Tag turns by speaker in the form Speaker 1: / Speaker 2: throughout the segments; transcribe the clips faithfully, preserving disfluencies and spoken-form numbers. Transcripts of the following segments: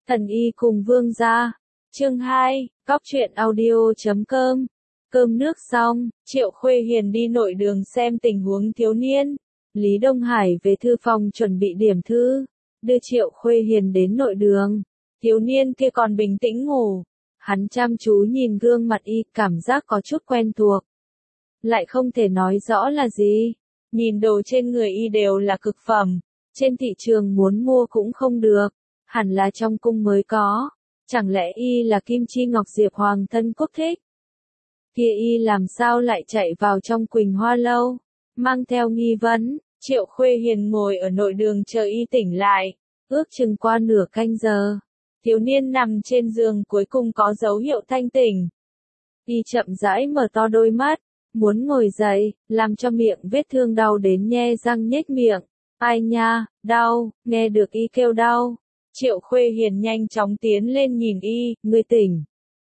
Speaker 1: Thần y cùng vương gia. Chương hai, Góc truyện audio chấm com. Cơm nước xong, Triệu Khuê Hiền đi nội đường xem tình huống thiếu niên. Lý Đông Hải về thư phòng chuẩn bị điểm thư, đưa Triệu Khuê Hiền đến nội đường. Thiếu niên kia còn bình tĩnh ngủ. Hắn chăm chú nhìn gương mặt y, cảm giác có chút quen thuộc. Lại không thể nói rõ là gì. Nhìn đồ trên người y đều là cực phẩm. Trên thị trường muốn mua cũng không được. Hẳn là trong cung mới có. Chẳng lẽ y là Kim Chi Ngọc Diệp Hoàng thân quốc thích? Kia y làm sao lại chạy vào trong Quỳnh Hoa Lâu? Mang theo nghi vấn, Triệu Khuê Hiền ngồi ở nội đường chờ y tỉnh lại. Ước chừng qua nửa canh giờ. Thiếu niên nằm trên giường cuối cùng có dấu hiệu thanh tỉnh. Y chậm rãi mở to đôi mắt, muốn ngồi dậy, làm cho miệng vết thương đau đến nhe răng nhếch miệng. Ai nha, đau, nghe được y kêu đau. Triệu Khuê Hiền nhanh chóng tiến lên nhìn y, ngươi tỉnh.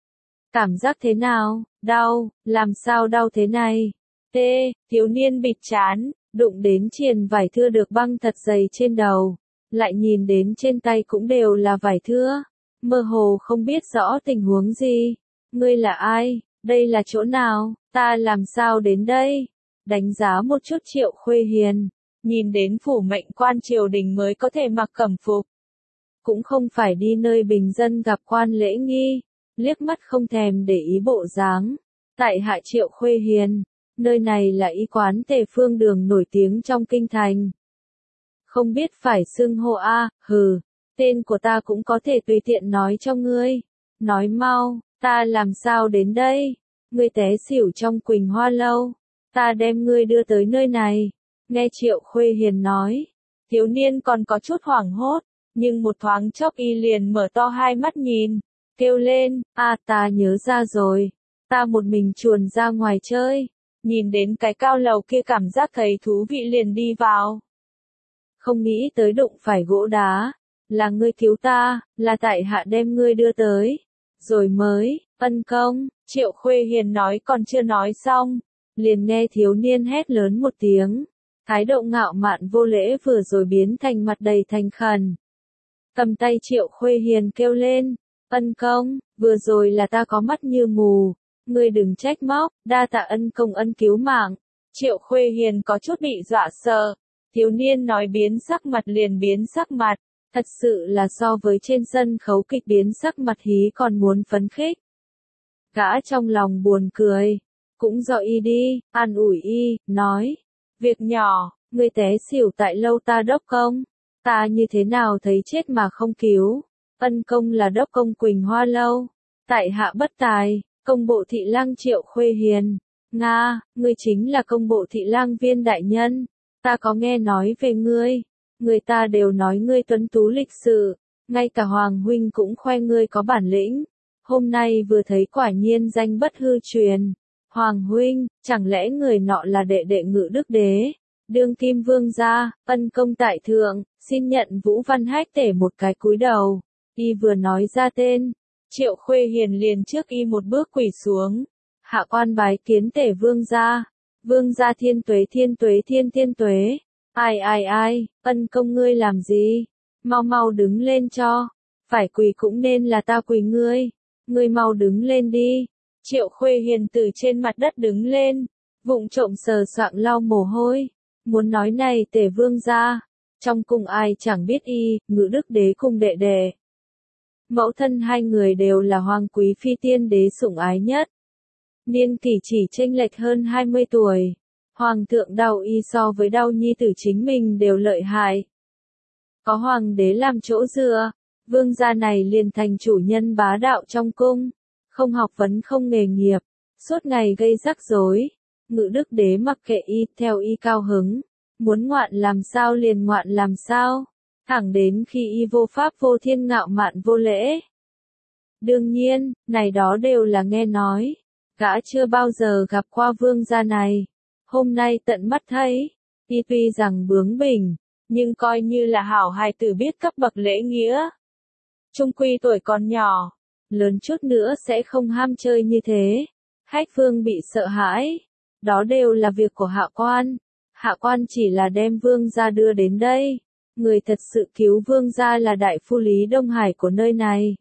Speaker 1: Cảm giác thế nào? Đau, làm sao đau thế này? Tê, thiếu niên bịt trán, đụng đến triền vải thưa được băng thật dày trên đầu. Lại nhìn đến trên tay cũng đều là vải thưa. Mơ hồ không biết rõ tình huống gì. Ngươi là ai? Đây là chỗ nào? Ta làm sao đến đây? Đánh giá một chút Triệu Khuê Hiền. Nhìn đến phủ mệnh quan triều đình mới có thể mặc cẩm phục. Cũng không phải đi nơi bình dân gặp quan lễ nghi, liếc mắt không thèm để ý bộ dáng. Tại hạ Triệu Khuê Hiền, nơi này là y quán Tề Phương Đường nổi tiếng trong kinh thành. Không biết phải xưng hô a, hừ, tên của ta cũng có thể tùy tiện nói cho ngươi. Nói mau, ta làm sao đến đây? Ngươi té xỉu trong Quỳnh Hoa Lâu, ta đem ngươi đưa tới nơi này. Nghe Triệu Khuê Hiền nói, thiếu niên còn có chút hoảng hốt. Nhưng một thoáng chốc y liền mở to hai mắt nhìn, kêu lên, a ta nhớ ra rồi, ta một mình chuồn ra ngoài chơi, nhìn đến cái cao lầu kia cảm giác thấy thú vị liền đi vào. Không nghĩ tới đụng phải gỗ đá, là ngươi cứu ta, là tại hạ đem ngươi đưa tới, rồi mới, ân công. Triệu Khuê Hiền nói còn chưa nói xong, liền nghe thiếu niên hét lớn một tiếng, thái độ ngạo mạn vô lễ vừa rồi biến thành mặt đầy thành khẩn. Cầm tay Triệu Khuê Hiền kêu lên, ân công, vừa rồi là ta có mắt như mù, ngươi đừng trách móc, đa tạ ân công ân cứu mạng. Triệu Khuê Hiền có chút bị dọa sợ, thiếu niên nói biến sắc mặt liền biến sắc mặt, thật sự là so với trên sân khấu kịch biến sắc mặt hí còn muốn phấn khích. Gã trong lòng buồn cười, cũng do y đi, an ủi y, nói, việc nhỏ, ngươi té xỉu tại lâu ta đốc công. Ta như thế nào thấy chết mà không cứu, ân công là đốc công Quỳnh Hoa Lâu, tại hạ bất tài, công bộ thị lang Triệu Khuê Hiền, Nga, ngươi chính là công bộ thị lang Viên đại nhân, ta có nghe nói về ngươi, người ta đều nói ngươi tuấn tú lịch sự, ngay cả Hoàng huynh cũng khoe ngươi có bản lĩnh, hôm nay vừa thấy quả nhiên danh bất hư truyền, Hoàng huynh, chẳng lẽ người nọ là đệ đệ Ngự Đức Đế? Đương kim vương gia, ân công tại thượng, xin nhận Vũ Văn Hách Tể một cái cúi đầu. Y vừa nói ra tên, Triệu Khuê Hiền liền trước y một bước quỳ xuống. Hạ quan bái kiến Tể vương gia. Vương gia thiên tuế thiên tuế thiên thiên tuế. Ai ai ai, ân công ngươi làm gì? Mau mau đứng lên cho. Phải quỳ cũng nên là ta quỳ ngươi. Ngươi mau đứng lên đi. Triệu Khuê Hiền từ trên mặt đất đứng lên, vụng trộm sờ soạng lau mồ hôi. Muốn nói này Tề vương gia, trong cung ai chẳng biết y, Ngự Đức Đế cùng đệ đệ. Mẫu thân hai người đều là hoàng quý phi tiên đế sủng ái nhất. Niên kỷ chỉ chênh lệch hơn hai mươi tuổi. Hoàng thượng đau y so với đau nhi tử chính mình đều lợi hại. Có hoàng đế làm chỗ dựa, vương gia này liền thành chủ nhân bá đạo trong cung. Không học vấn không nghề nghiệp, suốt ngày gây rắc rối. Ngự Đức Đế mặc kệ y, theo y cao hứng, muốn ngoạn làm sao liền ngoạn làm sao, thẳng đến khi y vô pháp vô thiên ngạo mạn vô lễ. Đương nhiên, này đó đều là nghe nói, gã chưa bao giờ gặp qua vương gia này, hôm nay tận mắt thấy, y tuy rằng bướng bỉnh, nhưng coi như là hảo hài tử biết cấp bậc lễ nghĩa. Trung quy tuổi còn nhỏ, lớn chút nữa sẽ không ham chơi như thế, Hách Vương bị sợ hãi. Đó đều là việc của hạ quan, hạ quan chỉ là đem vương gia đưa đến đây, người thật sự cứu vương gia là đại phu Lý Đông Hải của nơi này.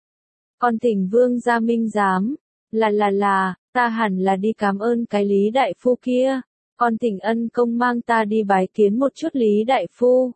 Speaker 1: Con thỉnh vương gia minh giám, là là là, ta hẳn là đi cảm ơn cái Lý đại phu kia, con thỉnh ân công mang ta đi bái kiến một chút Lý đại phu.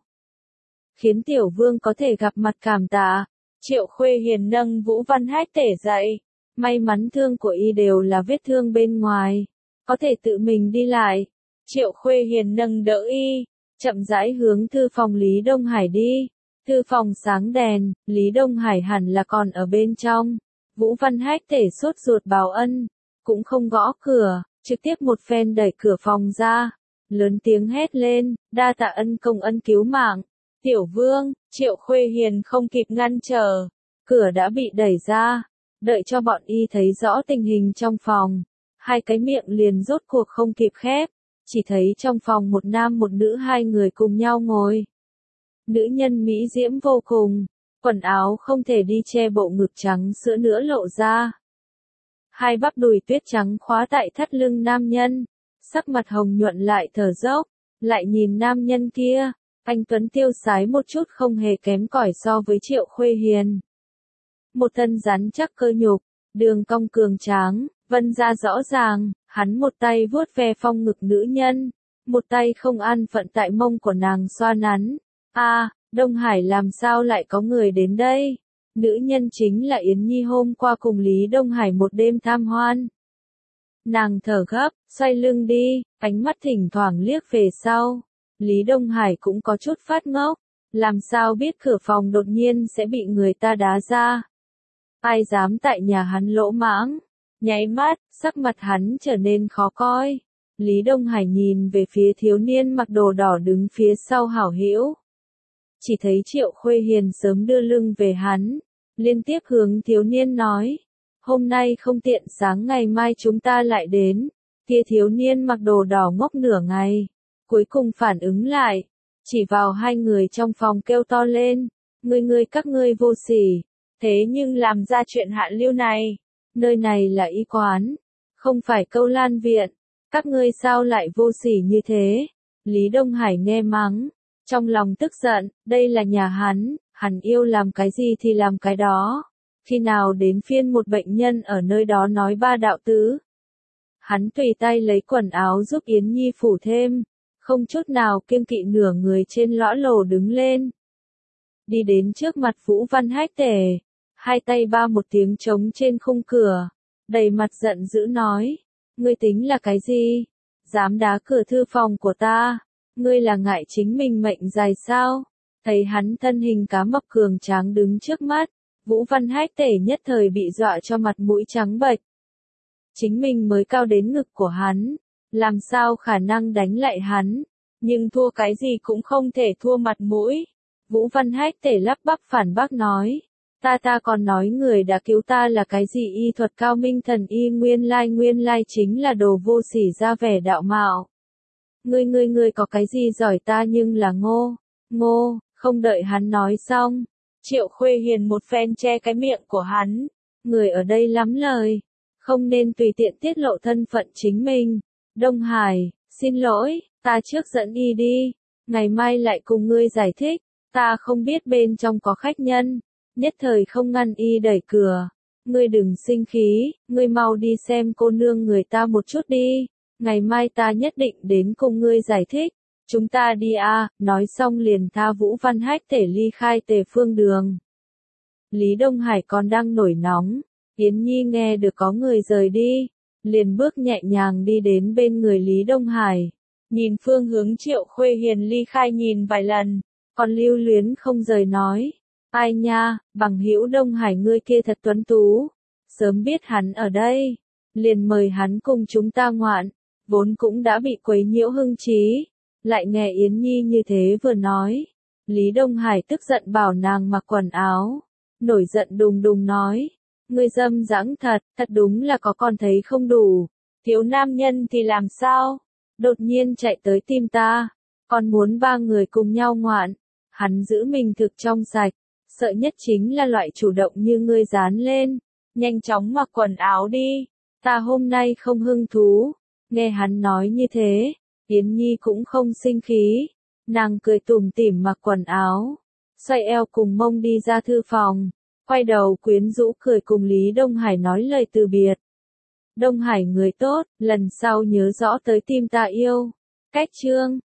Speaker 1: Khiến tiểu vương có thể gặp mặt cảm tạ. Triệu Khuê Hiền nâng Vũ Văn Hách Tể dậy, may mắn thương của y đều là vết thương bên ngoài, có thể tự mình đi lại. Triệu Khuê Hiền nâng đỡ y, chậm rãi hướng thư phòng Lý Đông Hải đi. Thư phòng sáng đèn, Lý Đông Hải hẳn là còn ở bên trong. Vũ Văn Hách Tể sốt ruột báo ân, cũng không gõ cửa, trực tiếp một phen đẩy cửa phòng ra, lớn tiếng hét lên, đa tạ ân công ân cứu mạng. Tiểu vương, Triệu Khuê Hiền không kịp ngăn trở, cửa đã bị đẩy ra, đợi cho bọn y thấy rõ tình hình trong phòng, hai cái miệng liền rốt cuộc không kịp khép, chỉ thấy trong phòng một nam một nữ hai người cùng nhau ngồi. Nữ nhân mỹ diễm vô cùng, quần áo không thể đi che bộ ngực trắng sữa nữa lộ ra. Hai bắp đùi tuyết trắng khóa tại thắt lưng nam nhân, sắc mặt hồng nhuận lại thở dốc, lại nhìn nam nhân kia. Anh tuấn tiêu sái một chút không hề kém cỏi so với Triệu Khuê Hiền. Một thân rắn chắc cơ nhục, đường cong cường tráng, vân ra rõ ràng, hắn một tay vuốt ve phong ngực nữ nhân, một tay không an phận tại mông của nàng xoa nắn. A, à, Đông Hải làm sao lại có người đến đây? Nữ nhân chính là Yến Nhi hôm qua cùng Lý Đông Hải một đêm tham hoan. Nàng thở gấp, xoay lưng đi, ánh mắt thỉnh thoảng liếc về sau. Lý Đông Hải cũng có chút phát ngốc, làm sao biết cửa phòng đột nhiên sẽ bị người ta đá ra. Ai dám tại nhà hắn lỗ mãng, nháy mắt, sắc mặt hắn trở nên khó coi. Lý Đông Hải nhìn về phía thiếu niên mặc đồ đỏ đứng phía sau hảo hữu. Chỉ thấy Triệu Khuê Hiền sớm đưa lưng về hắn, liên tiếp hướng thiếu niên nói, hôm nay không tiện sáng ngày mai chúng ta lại đến. Kia thiếu niên mặc đồ đỏ ngốc nửa ngày. Cuối cùng phản ứng lại, chỉ vào hai người trong phòng kêu to lên, ngươi ngươi các ngươi vô sỉ, thế nhưng làm ra chuyện hạ lưu này, nơi này là y quán, không phải câu lan viện, các ngươi sao lại vô sỉ như thế? Lý Đông Hải nghe mắng, trong lòng tức giận, đây là nhà hắn, hắn yêu làm cái gì thì làm cái đó, khi nào đến phiên một bệnh nhân ở nơi đó nói ba đạo tứ. Hắn tùy tay lấy quần áo giúp Yến Nhi phủ thêm. Không chút nào kiêng kỵ nửa người trên lõa lồ đứng lên. Đi đến trước mặt Vũ Văn Hách Tể, hai tay ba một tiếng trống trên khung cửa, đầy mặt giận dữ nói, ngươi tính là cái gì? Dám đá cửa thư phòng của ta, ngươi là ngại chính mình mệnh dài sao? Thấy hắn thân hình cá mập cường tráng đứng trước mắt, Vũ Văn Hách Tể nhất thời bị dọa cho mặt mũi trắng bệch. Chính mình mới cao đến ngực của hắn. Làm sao khả năng đánh lại hắn, nhưng thua cái gì cũng không thể thua mặt mũi. Vũ Văn Hách Tể lắp bắp phản bác nói, ta ta còn nói người đã cứu ta là cái gì y thuật cao minh thần y nguyên lai nguyên lai chính là đồ vô sỉ ra vẻ đạo mạo. Ngươi ngươi ngươi có cái gì giỏi ta nhưng là ngô, ngô, không đợi hắn nói xong. Triệu Khuê Hiền một phen che cái miệng của hắn, người ở đây lắm lời, không nên tùy tiện tiết lộ thân phận chính mình. Đông Hải, xin lỗi, ta trước dẫn y đi, ngày mai lại cùng ngươi giải thích, ta không biết bên trong có khách nhân, nhất thời không ngăn y đẩy cửa, ngươi đừng sinh khí, ngươi mau đi xem cô nương người ta một chút đi, ngày mai ta nhất định đến cùng ngươi giải thích, chúng ta đi a. Nói xong liền tha Vũ Văn Hách Tể ly khai Tề Phương Đường. Lý Đông Hải còn đang nổi nóng, Yến Nhi nghe được có người rời đi. Liền bước nhẹ nhàng đi đến bên người Lý Đông Hải, nhìn phương hướng Triệu Khuê Hiền ly khai nhìn vài lần, còn lưu luyến không rời nói, ai nha, bằng hữu Đông Hải ngươi kia thật tuấn tú, sớm biết hắn ở đây, liền mời hắn cùng chúng ta ngoạn, vốn cũng đã bị quấy nhiễu hưng trí, lại nghe Yến Nhi như thế vừa nói, Lý Đông Hải tức giận bảo nàng mặc quần áo, nổi giận đùng đùng nói. Ngươi dâm dãng thật, thật đúng là có con thấy không đủ. Thiếu nam nhân thì làm sao? Đột nhiên chạy tới tìm ta. Còn muốn ba người cùng nhau ngoạn. Hắn giữ mình thực trong sạch. Sợ nhất chính là loại chủ động như ngươi dán lên. Nhanh chóng mặc quần áo đi. Ta hôm nay không hứng thú. Nghe hắn nói như thế. Yến Nhi cũng không sinh khí. Nàng cười tủm tỉm mặc quần áo, xoay eo cùng mông đi ra thư phòng, quay đầu quyến rũ cười cùng Lý Đông Hải nói lời từ biệt. Đông Hải người tốt, lần sau nhớ rõ tới tim ta yêu. Cách chương